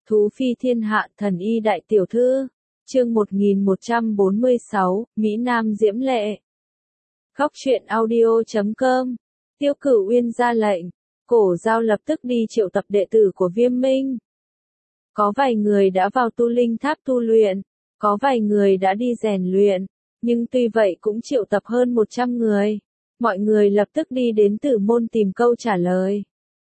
Thú phi thiên hạ thần y đại tiểu thư. Chương 1146, Mỹ Nam diễm lệ. Góc truyện audio.com. Tiêu Cửu Uyên ra lệnh, Cổ Giao lập tức đi triệu tập đệ tử của Viêm Minh. Có vài người đã vào tu linh tháp tu luyện, có vài người đã đi rèn luyện, nhưng tuy vậy cũng triệu tập hơn 100 người. Mọi người lập tức đi đến Tử Môn tìm câu trả lời.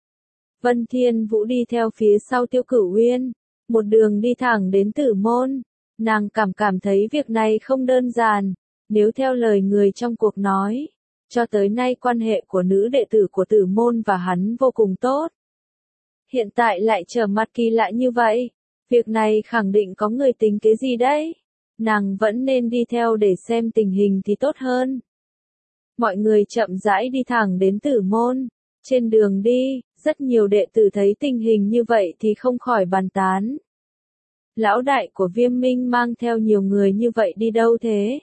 Vân Thiên Vũ đi theo phía sau Tiêu Cửu Uyên, một đường đi thẳng đến Tử Môn. Nàng cảm thấy việc này không đơn giản, nếu theo lời người trong cuộc nói, cho tới nay quan hệ của nữ đệ tử của Tử Môn và hắn vô cùng tốt. Hiện tại lại trở mặt kỳ lạ như vậy, việc này khẳng định có người tính kế gì đấy. Nàng vẫn nên đi theo để xem tình hình thì tốt hơn. Mọi người chậm rãi đi thẳng đến Tử Môn. Trên đường đi, rất nhiều đệ tử thấy tình hình như vậy thì không khỏi bàn tán. Lão đại của Viêm Minh mang theo nhiều người như vậy đi đâu thế?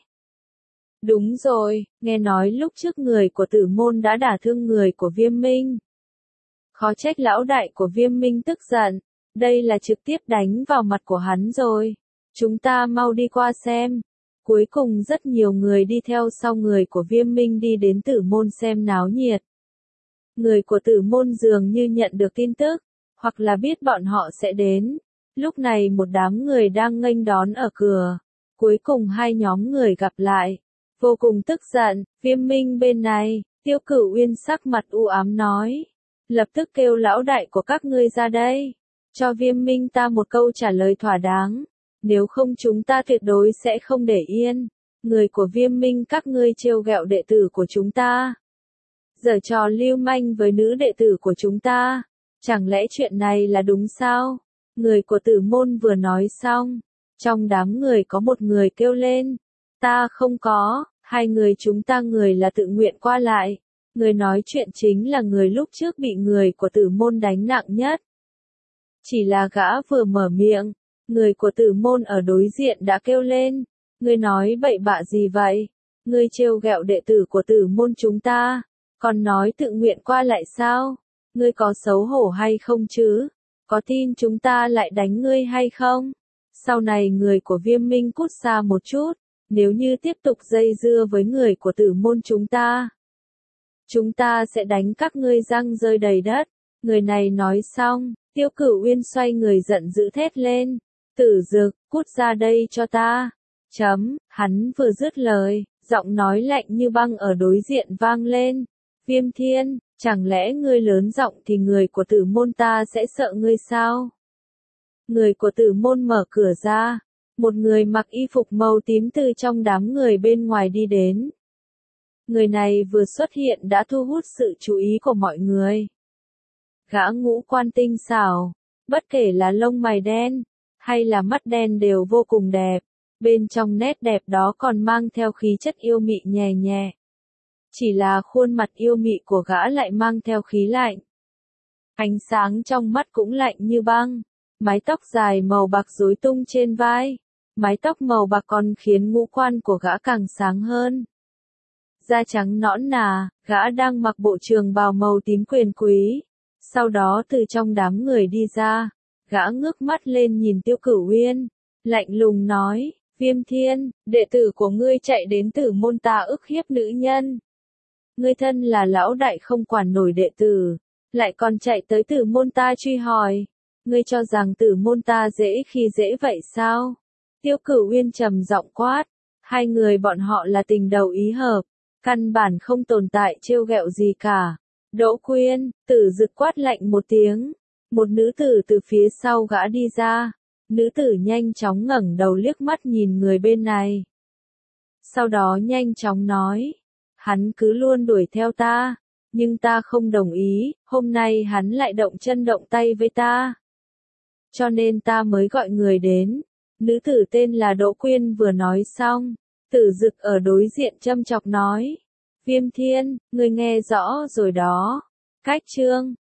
Đúng rồi, nghe nói lúc trước người của Tử Môn đã đả thương người của Viêm Minh. Khó trách lão đại của Viêm Minh tức giận, đây là trực tiếp đánh vào mặt của hắn rồi. Chúng ta mau đi qua xem. Cuối cùng rất nhiều người đi theo sau người của Viêm Minh đi đến Tử Môn xem náo nhiệt. Người của Tử Môn dường như nhận được tin tức, hoặc là biết bọn họ sẽ đến. Lúc này một đám người đang nghênh đón ở cửa. Cuối cùng hai nhóm người gặp lại. Vô cùng tức giận, Viêm Minh bên này, Tiêu Cửu Uyên sắc mặt u ám nói. Lập tức kêu lão đại của các ngươi ra đây. Cho Viêm Minh ta một câu trả lời thỏa đáng. Nếu không chúng ta tuyệt đối sẽ không để yên. Người của Viêm Minh các ngươi trêu ghẹo đệ tử của chúng ta. Giở trò lưu manh với nữ đệ tử của chúng ta. Chẳng lẽ chuyện này là đúng sao? Người của Tử Môn vừa nói xong. Trong đám người có một người kêu lên. Ta không có, hai người chúng ta người là tự nguyện qua lại. Người nói chuyện chính là người lúc trước bị người của Tử Môn đánh nặng nhất. Chỉ là gã vừa mở miệng, người của Tử Môn ở đối diện đã kêu lên. Ngươi nói bậy bạ gì vậy? Ngươi trêu ghẹo đệ tử của Tử Môn chúng ta, còn nói tự nguyện qua lại sao? Ngươi có xấu hổ hay không chứ? Có tin chúng ta lại đánh ngươi hay không? Sau này người của Viêm Minh cút xa một chút, nếu như tiếp tục dây dưa với người của Tử Môn chúng ta sẽ đánh các ngươi răng rơi đầy đất. Người này nói xong, Tiêu Cửu Uyên xoay người giận dữ thét lên. Tử Dực, cút ra đây cho ta. Hắn vừa dứt lời, giọng nói lạnh như băng ở đối diện vang lên. Viêm Thiên, chẳng lẽ ngươi lớn giọng thì người của Tử Môn ta sẽ sợ ngươi sao? Người của Tử Môn mở cửa ra. Một người mặc y phục màu tím từ trong đám người bên ngoài đi đến. Người này vừa xuất hiện đã thu hút sự chú ý của mọi người. Gã ngũ quan tinh xảo, bất kể là lông mày đen, hay là mắt đen đều vô cùng đẹp. Bên trong nét đẹp đó còn mang theo khí chất yêu mị nhẹ nhẹ. Chỉ là khuôn mặt yêu mị của gã lại mang theo khí lạnh. Ánh sáng trong mắt cũng lạnh như băng. Mái tóc dài màu bạc rối tung trên vai. Mái tóc màu bạc còn khiến ngũ quan của gã càng sáng hơn. Da trắng nõn nà, gã đang mặc bộ trường bào màu tím quyền quý. Sau đó từ trong đám người đi ra, gã ngước mắt lên nhìn Tiêu Cửu Uyên, lạnh lùng nói, Viêm Thiên, đệ tử của ngươi chạy đến Tử Môn ta ức hiếp nữ nhân. Ngươi thân là lão đại không quản nổi đệ tử, lại còn chạy tới Tử Môn ta truy hỏi. Ngươi cho rằng Tử Môn ta dễ khi dễ vậy sao? Tiêu Cửu Uyên trầm giọng quát, hai người bọn họ là tình đầu ý hợp, căn bản không tồn tại trêu ghẹo gì cả. Đỗ Quyên, Tử Dực quát lạnh một tiếng, một nữ tử từ phía sau gã đi ra. Nữ tử nhanh chóng ngẩng đầu liếc mắt nhìn người bên này. Sau đó nhanh chóng nói, hắn cứ luôn đuổi theo ta, nhưng ta không đồng ý, hôm nay hắn lại động chân động tay với ta. Cho nên ta mới gọi người đến. Nữ tử tên là Đỗ Quyên vừa nói xong, Tử Dực ở đối diện châm chọc nói, Viêm Thiên, ngươi nghe rõ rồi đó. Cách chương